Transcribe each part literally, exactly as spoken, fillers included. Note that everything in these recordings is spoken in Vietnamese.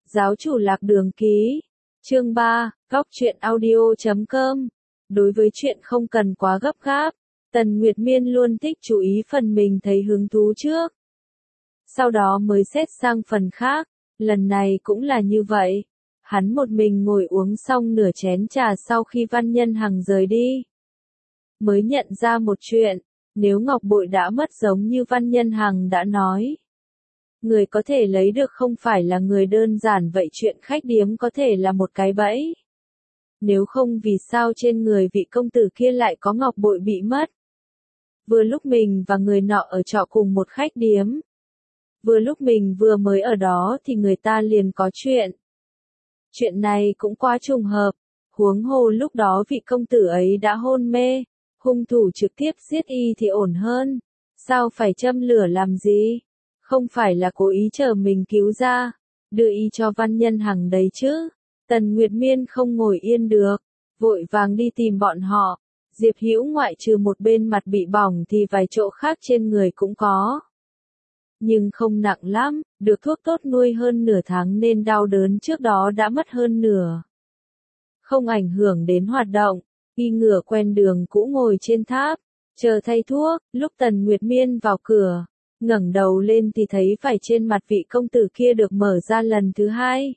Giáo chủ lạc đường ký. Chương ba, góc truyện audio chấm com. Đối với chuyện không cần quá gấp gáp, Tần Nguyệt Miên luôn thích chú ý phần mình thấy hứng thú trước. Sau đó mới xét sang phần khác, lần này cũng là như vậy. Hắn một mình ngồi uống xong nửa chén trà sau khi Văn Nhân Hằng rời đi. Mới nhận ra một chuyện, nếu ngọc bội đã mất giống như Văn Nhân Hằng đã nói. Người có thể lấy được không phải là người đơn giản vậy, chuyện khách điếm có thể là một cái bẫy. Nếu không vì sao trên người vị công tử kia lại có ngọc bội bị mất. Vừa lúc mình và người nọ ở trọ cùng một khách điếm. Vừa lúc mình vừa mới ở đó thì người ta liền có chuyện. Chuyện này cũng quá trùng hợp, huống hồ lúc đó vị công tử ấy đã hôn mê, hung thủ trực tiếp giết y thì ổn hơn. Sao phải châm lửa làm gì? Không phải là cố ý chờ mình cứu ra, đưa y cho Văn Nhân Hằng đấy chứ. Tần Nguyệt Miên không ngồi yên được, vội vàng đi tìm bọn họ. Diệp Hữu ngoại trừ một bên mặt bị bỏng thì vài chỗ khác trên người cũng có. Nhưng không nặng lắm, được thuốc tốt nuôi hơn nửa tháng nên đau đớn trước đó đã mất hơn nửa. Không ảnh hưởng đến hoạt động, y ngửa quen đường cũ ngồi trên tháp, chờ thay thuốc. Lúc Tần Nguyệt Miên vào cửa, ngẩng đầu lên thì thấy phải trên mặt vị công tử kia được mở ra lần thứ hai.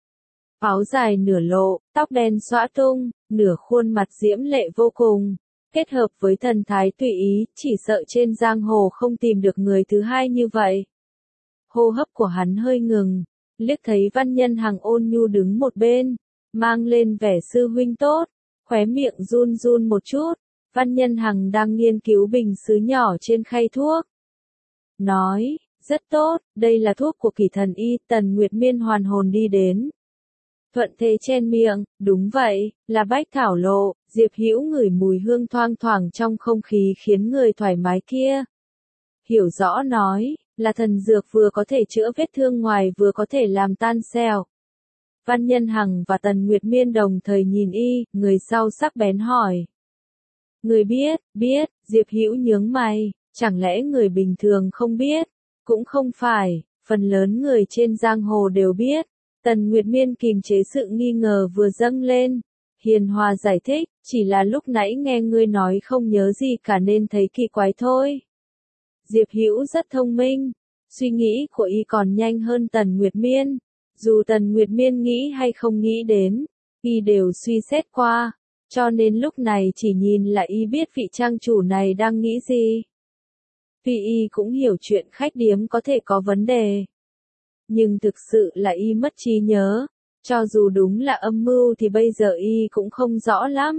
Áo dài nửa lộ, tóc đen xõa tung, nửa khuôn mặt diễm lệ vô cùng. Kết hợp với thần thái tùy ý, chỉ sợ trên giang hồ không tìm được người thứ hai như vậy. Hô hấp của hắn hơi ngừng, liếc thấy Văn Nhân Hằng ôn nhu đứng một bên, mang lên vẻ sư huynh tốt, khóe miệng run run một chút. Văn Nhân Hằng đang nghiên cứu bình sứ nhỏ trên khay thuốc. Nói, rất tốt, đây là thuốc của Kỳ Thần Y. Tần Nguyệt Miên hoàn hồn đi đến. Thuận thế chen miệng, đúng vậy, là bách thảo lộ. Diệp Hữu ngửi mùi hương thoang thoảng trong không khí khiến người thoải mái kia. Hiểu rõ nói, là thần dược vừa có thể chữa vết thương ngoài vừa có thể làm tan sẹo. Văn Nhân Hằng và Tần Nguyệt Miên đồng thời nhìn y, người sau sắc bén hỏi. Người biết, biết, Diệp Hữu nhướng mày, chẳng lẽ người bình thường không biết? Cũng không phải, phần lớn người trên giang hồ đều biết. Tần Nguyệt Miên kìm chế sự nghi ngờ vừa dâng lên. Hiền hòa giải thích, chỉ là lúc nãy nghe ngươi nói không nhớ gì cả nên thấy kỳ quái thôi. Diệp Hữu rất thông minh, suy nghĩ của y còn nhanh hơn Tần Nguyệt Miên. Dù Tần Nguyệt Miên nghĩ hay không nghĩ đến, y đều suy xét qua, cho nên lúc này chỉ nhìn là y biết vị trang chủ này đang nghĩ gì. Vì y cũng hiểu chuyện khách điếm có thể có vấn đề. Nhưng thực sự là y mất trí nhớ. Cho dù đúng là âm mưu thì bây giờ y cũng không rõ lắm.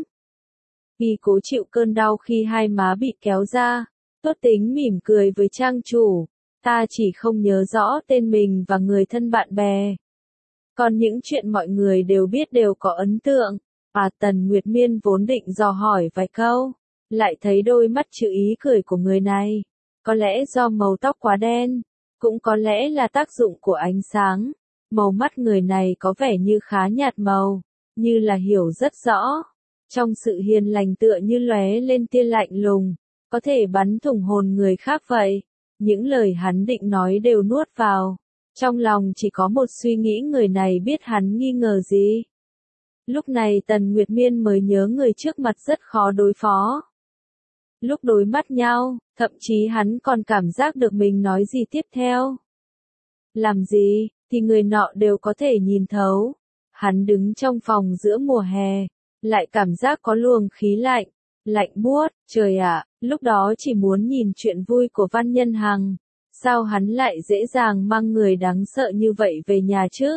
Y cố chịu cơn đau khi hai má bị kéo ra. Tốt tính mỉm cười với trang chủ. Ta chỉ không nhớ rõ tên mình và người thân bạn bè. Còn những chuyện mọi người đều biết đều có ấn tượng. À, Tần Nguyệt Miên vốn định dò hỏi vài câu. Lại thấy đôi mắt chữ ý cười của người này. Có lẽ do màu tóc quá đen. Cũng có lẽ là tác dụng của ánh sáng. Màu mắt người này có vẻ như khá nhạt màu, như là hiểu rất rõ. Trong sự hiền lành tựa như lóe lên tia lạnh lùng, có thể bắn thủng hồn người khác vậy. Những lời hắn định nói đều nuốt vào. Trong lòng chỉ có một suy nghĩ, người này biết hắn nghi ngờ gì. Lúc này Tần Nguyệt Miên mới nhớ người trước mặt rất khó đối phó. Lúc đối mắt nhau, thậm chí hắn còn cảm giác được mình nói gì tiếp theo. Làm gì, thì người nọ đều có thể nhìn thấu. Hắn đứng trong phòng giữa mùa hè, lại cảm giác có luồng khí lạnh, lạnh buốt, trời ạ, lúc đó chỉ muốn nhìn chuyện vui của Văn Nhân Hằng. Sao hắn lại dễ dàng mang người đáng sợ như vậy về nhà chứ?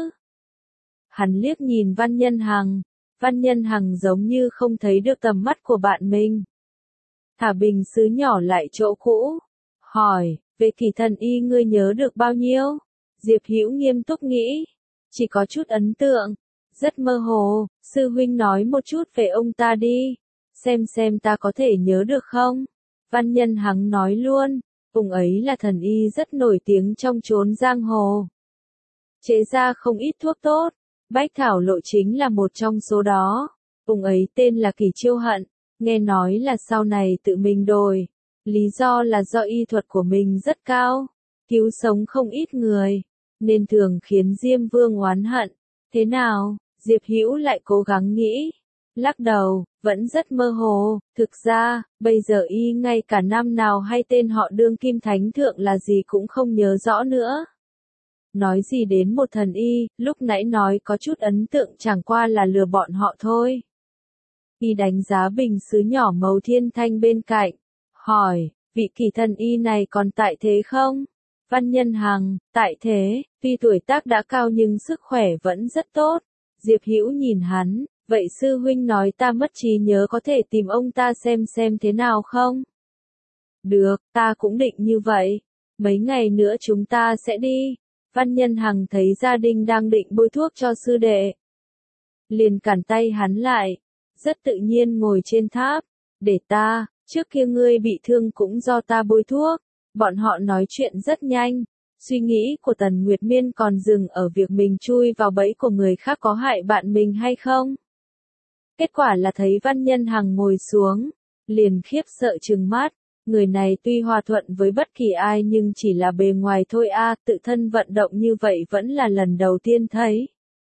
Hắn liếc nhìn Văn Nhân Hằng, Văn Nhân Hằng giống như không thấy được tầm mắt của bạn mình. Thả bình sứ nhỏ lại chỗ cũ, hỏi, về Kỳ Thần Y ngươi nhớ được bao nhiêu? Diệp Hữu nghiêm túc nghĩ, chỉ có chút ấn tượng, rất mơ hồ. Sư huynh nói một chút về ông ta đi, xem xem ta có thể nhớ được không? Văn Nhân Hằng nói luôn, ông ấy là thần y rất nổi tiếng trong chốn giang hồ. Chế ra không ít thuốc tốt, bách thảo lộ chính là một trong số đó. Ông ấy tên là Kỳ Chiêu Hận, nghe nói là sau này tự mình đổi. Lý do là do y thuật của mình rất cao, cứu sống không ít người. nên thường khiến Diêm Vương oán hận. Thế nào? Diệp Hữu lại cố gắng nghĩ. Lắc đầu, vẫn rất mơ hồ, thực ra, bây giờ y ngay cả năm nào hay tên họ đương kim thánh thượng là gì cũng không nhớ rõ nữa. Nói gì đến một thần y, lúc nãy nói có chút ấn tượng chẳng qua là lừa bọn họ thôi. Y đánh giá bình sứ nhỏ màu thiên thanh bên cạnh, hỏi, vị kỳ thần y này còn tại thế không? Văn Nhân Hằng, tại thế, tuy tuổi tác đã cao nhưng sức khỏe vẫn rất tốt. Diệp Hữu nhìn hắn, vậy sư huynh nói ta mất trí nhớ có thể tìm ông ta xem xem thế nào không? Được, ta cũng định như vậy. Mấy ngày nữa chúng ta sẽ đi. Văn Nhân Hằng thấy gia đình đang định bôi thuốc cho sư đệ. Liền cản tay hắn lại, rất tự nhiên ngồi trên tháp. Để ta, trước kia ngươi bị thương cũng do ta bôi thuốc. Bọn họ nói chuyện rất nhanh. Suy nghĩ của Tần Nguyệt Miên còn dừng ở việc mình chui vào bẫy của người khác có hại bạn mình hay không. Kết quả là thấy Văn Nhân Hằng ngồi xuống, liền khiếp sợ trừng mắt. Người này tuy hòa thuận với bất kỳ ai nhưng chỉ là bề ngoài thôi a, tự thân vận động như vậy vẫn là lần đầu tiên thấy.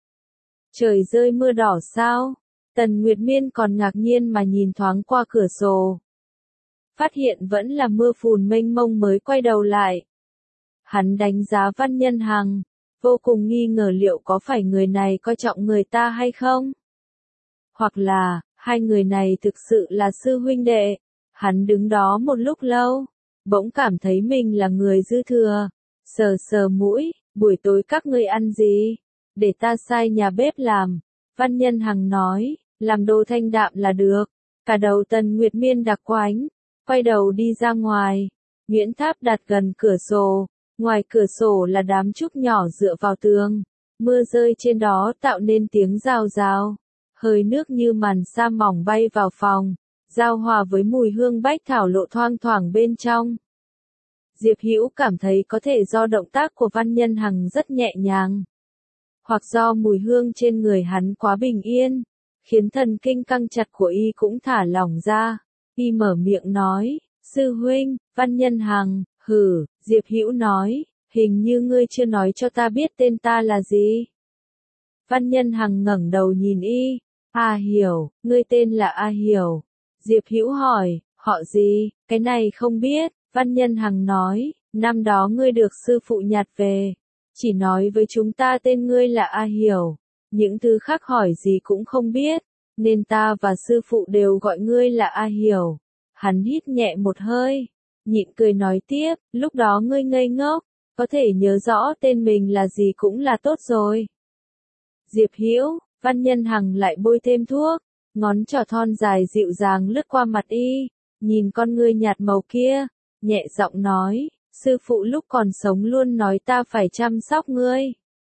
Trời rơi mưa đỏ sao? Tần Nguyệt Miên còn ngạc nhiên mà nhìn thoáng qua cửa sổ. Phát hiện vẫn là mưa phùn mênh mông mới quay đầu lại. Hắn đánh giá Văn Nhân Hằng, vô cùng nghi ngờ liệu có phải người này coi trọng người ta hay không? Hoặc là, hai người này thực sự là sư huynh đệ. Hắn đứng đó một lúc lâu, bỗng cảm thấy mình là người dư thừa. Sờ sờ mũi, buổi tối các ngươi ăn gì? Để ta sai nhà bếp làm. Văn Nhân Hằng nói, làm đồ thanh đạm là được. Cả đầu Tần Nguyệt Miên đặc quánh, quay đầu đi ra ngoài. Nguyễn Tháp đặt gần cửa sổ, ngoài cửa sổ là đám trúc nhỏ dựa vào tường. Mưa rơi trên đó tạo nên tiếng rào rào. Hơi nước như màn sa mỏng bay vào phòng, giao hòa với mùi hương bách thảo lộ thoang thoảng bên trong. Diệp Hữu cảm thấy có thể do động tác của Văn Nhân Hằng rất nhẹ nhàng, hoặc do mùi hương trên người hắn quá bình yên, khiến thần kinh căng chặt của y cũng thả lỏng ra. Y mở miệng nói, sư huynh, Văn Nhân Hằng, hử, Diệp Hữu nói, hình như ngươi chưa nói cho ta biết tên ta là gì. Văn Nhân Hằng ngẩng đầu nhìn y, A Hiểu, ngươi tên là A Hiểu. Diệp Hữu hỏi, họ gì, cái này không biết. Văn Nhân Hằng nói, năm đó ngươi được sư phụ nhặt về, chỉ nói với chúng ta tên ngươi là A Hiểu, những thứ khác hỏi gì cũng không biết, nên ta và sư phụ đều gọi ngươi là A Hiểu. Hắn hít nhẹ một hơi, nhịn cười nói tiếp, lúc đó ngươi ngây ngốc, có thể nhớ rõ tên mình là gì cũng là tốt rồi. Diệp Hữu, Văn Nhân Hằng lại bôi thêm thuốc, ngón trỏ thon dài dịu dàng lướt qua mặt y, nhìn con ngươi nhạt màu kia, nhẹ giọng nói, sư phụ lúc còn sống luôn nói ta phải chăm sóc ngươi.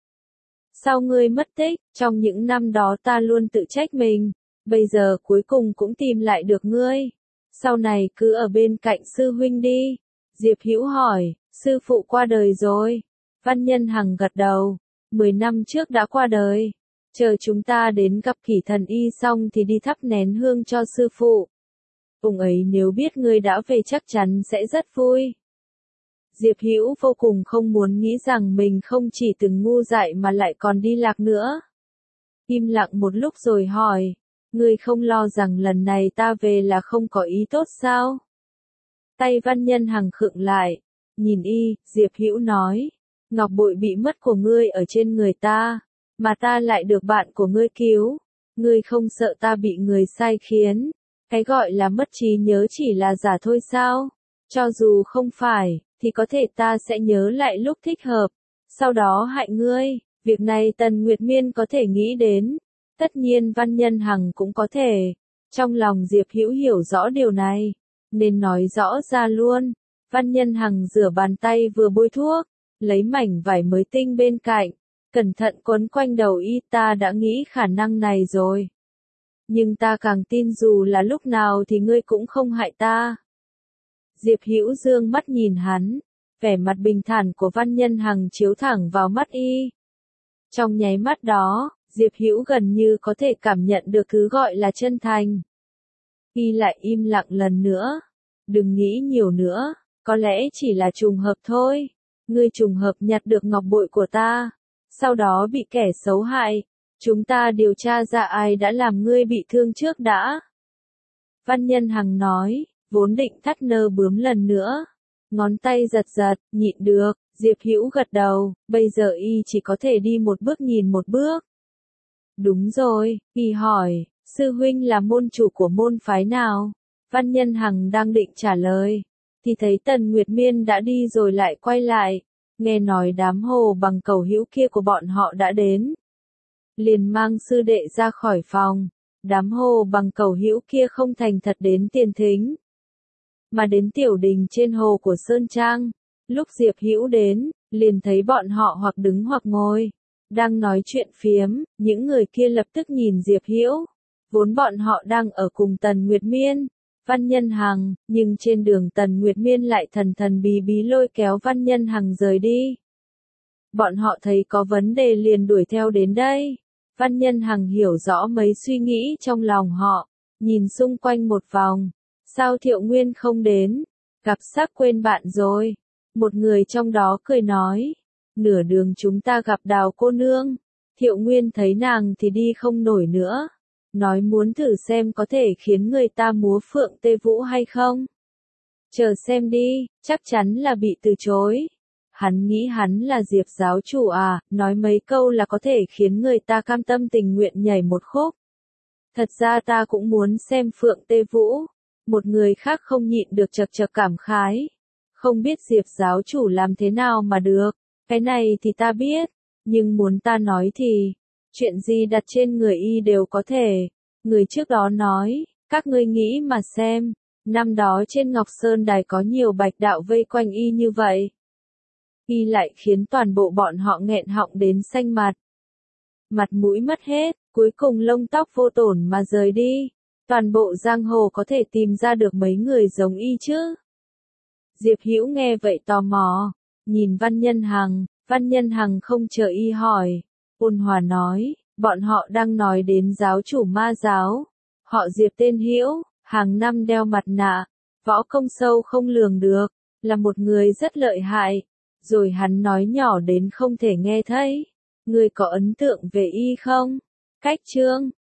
Sau ngươi mất tích, trong những năm đó ta luôn tự trách mình, bây giờ cuối cùng cũng tìm lại được ngươi. Sau này cứ ở bên cạnh sư huynh đi. Diệp Hữu hỏi, sư phụ qua đời rồi. Văn Nhân Hằng gật đầu, mười năm trước đã qua đời. Chờ chúng ta đến gặp Kỷ thần y xong thì đi thắp nén hương cho sư phụ. Ông ấy nếu biết ngươi đã về chắc chắn sẽ rất vui. Diệp Hữu vô cùng không muốn nghĩ rằng mình không chỉ từng ngu dại mà lại còn đi lạc nữa. Im lặng một lúc rồi hỏi, ngươi không lo rằng lần này ta về là không có ý tốt sao? Tay Văn Nhân Hằng khựng lại, nhìn y, Diệp Hữu nói, ngọc bội bị mất của ngươi ở trên người ta, mà ta lại được bạn của ngươi cứu. Ngươi không sợ ta bị người sai khiến? Cái gọi là mất trí nhớ chỉ là giả thôi sao? Cho dù không phải, thì có thể ta sẽ nhớ lại lúc thích hợp, sau đó hại ngươi. Việc này Tần Nguyệt Miên có thể nghĩ đến, tất nhiên Văn Nhân Hằng cũng có thể. Trong lòng Diệp Hữu hiểu rõ điều này, nên nói rõ ra luôn. Văn Nhân Hằng rửa bàn tay vừa bôi thuốc, lấy mảnh vải mới tinh bên cạnh, cẩn thận quấn quanh đầu y. Ta đã nghĩ khả năng này rồi, nhưng ta càng tin dù là lúc nào thì ngươi cũng không hại ta. Diệp Hữu dương mắt nhìn hắn, vẻ mặt bình thản của Văn Nhân Hằng chiếu thẳng vào mắt y. Trong nháy mắt đó, Diệp Hữu gần như có thể cảm nhận được thứ gọi là chân thành. Y lại im lặng lần nữa. Đừng nghĩ nhiều nữa, có lẽ chỉ là trùng hợp thôi. ngươi trùng hợp nhặt được ngọc bội của ta, sau đó bị kẻ xấu hại, chúng ta điều tra ra ai đã làm ngươi bị thương trước đã. Văn Nhân Hằng nói, vốn định thắt nơ bướm lần nữa, ngón tay giật giật, nhịn được, Diệp Hữu gật đầu, bây giờ y chỉ có thể đi một bước nhìn một bước. Đúng rồi, y hỏi, sư huynh là môn chủ của môn phái nào? Văn Nhân Hằng đang định trả lời, thì thấy Tần Nguyệt Miên đã đi rồi lại quay lại, nghe nói đám Hồ Bằng Cầu Hữu kia của bọn họ đã đến. Liền mang sư đệ ra khỏi phòng, đám Hồ Bằng Cầu Hữu kia không thành thật đến tiền thính, mà đến tiểu đình trên hồ của Sơn Trang. Lúc Diệp Hữu đến, liền thấy bọn họ hoặc đứng hoặc ngồi, đang nói chuyện phiếm, những người kia lập tức nhìn Diệp Hữu. Vốn bọn họ đang ở cùng Tần Nguyệt Miên, Văn Nhân Hằng, nhưng trên đường Tần Nguyệt Miên lại thần thần bí bí lôi kéo Văn Nhân Hằng rời đi. Bọn họ thấy có vấn đề liền đuổi theo đến đây. Văn Nhân Hằng hiểu rõ mấy suy nghĩ trong lòng họ, nhìn xung quanh một vòng. Sao Thiệu Nguyên không đến? Gặp sắc quên bạn rồi. Một người trong đó cười nói. Nửa đường chúng ta gặp Đào cô nương. Thiệu Nguyên thấy nàng thì đi không nổi nữa. Nói muốn thử xem có thể khiến người ta múa phượng tê vũ hay không. Chờ xem đi, chắc chắn là bị từ chối. Hắn nghĩ hắn là Diệp giáo chủ à, nói mấy câu là có thể khiến người ta cam tâm tình nguyện nhảy một khúc. Thật ra ta cũng muốn xem phượng tê vũ. Một người khác không nhịn được chật chật cảm khái. Không biết Diệp giáo chủ làm thế nào mà được, cái này thì ta biết, nhưng muốn ta nói thì, chuyện gì đặt trên người y đều có thể. Người trước đó nói, các ngươi nghĩ mà xem, năm đó trên Ngọc Sơn Đài có nhiều bạch đạo vây quanh y như vậy. Y lại khiến toàn bộ bọn họ nghẹn họng đến xanh mặt. Mặt mũi mất hết, cuối cùng lông tóc vô tổn mà rời đi. Toàn bộ giang hồ có thể tìm ra được mấy người giống y chứ? Diệp Hữu nghe vậy tò mò, nhìn Văn Nhân Hằng, Văn Nhân Hằng không chờ y hỏi, ôn hòa nói, bọn họ đang nói đến giáo chủ ma giáo, họ Diệp tên Hữu, hàng năm đeo mặt nạ, võ công sâu không lường được, là một người rất lợi hại, rồi hắn nói nhỏ đến không thể nghe thấy, ngươi có ấn tượng về y không? Cách chương